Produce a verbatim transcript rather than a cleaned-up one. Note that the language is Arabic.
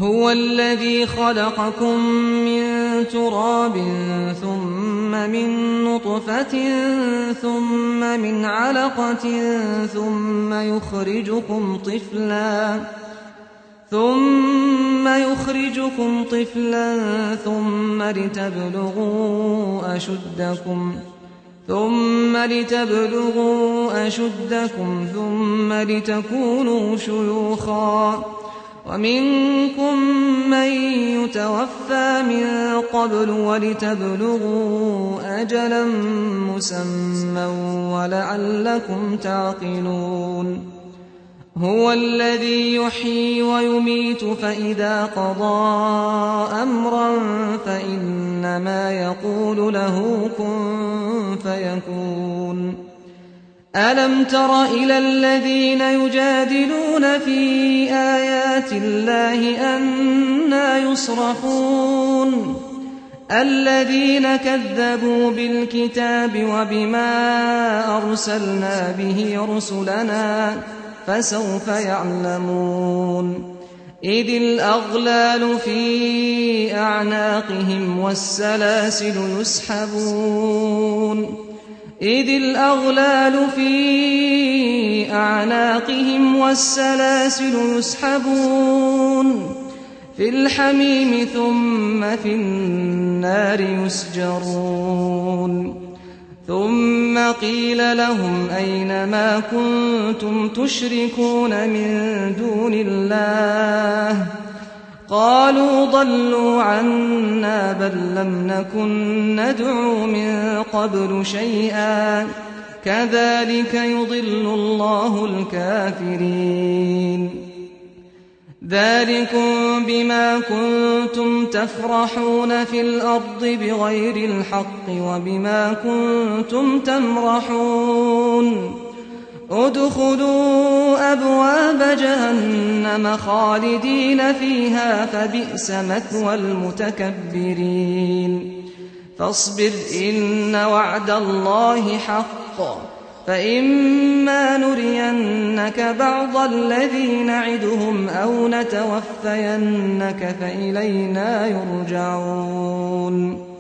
هو الذي خلقكم من تراب ثم من نطفة ثم من علقة ثم يخرجكم طفلا ثم يخرجكم طفلا ثم لتبلغوا أشدكم ثم لتبلغوا أشدكم ثم لتكونوا شيوخا ومنكم من يتوفى من قبل ولتبلغوا أجلا مسمى ولعلكم تعقلون هو الذي يحيي ويميت فإذا قضى أمرا فإنما يقول له كن فيكون ألم تر إلى الذين يجادلون في آيات الله أنى يصرفون الذين كذبوا بالكتاب وبما أرسلنا به رسلنا فسوف يعلمون إذ الأغلال في أعناقهم والسلاسل يسحبون إذ الأغلال في أعناقهم والسلاسل يسحبون في الحميم ثم في النار يسجرون ثم قيل لهم أين ما كنتم تشركون من دون الله قالوا ضلوا عنا بل لم نكن ندعو من قبل شيئا كذلك يضل الله الكافرين ذلكم بما كنتم تفرحون في الأرض بغير الحق وبما كنتم تمرحون ادخلوا أبواب جهنم خالدين فيها فبئس مثوى المتكبرين فاصبر إن وعد الله حق فإما نرينك بعض الذي نعدهم أو نتوفينك فإلينا يرجعون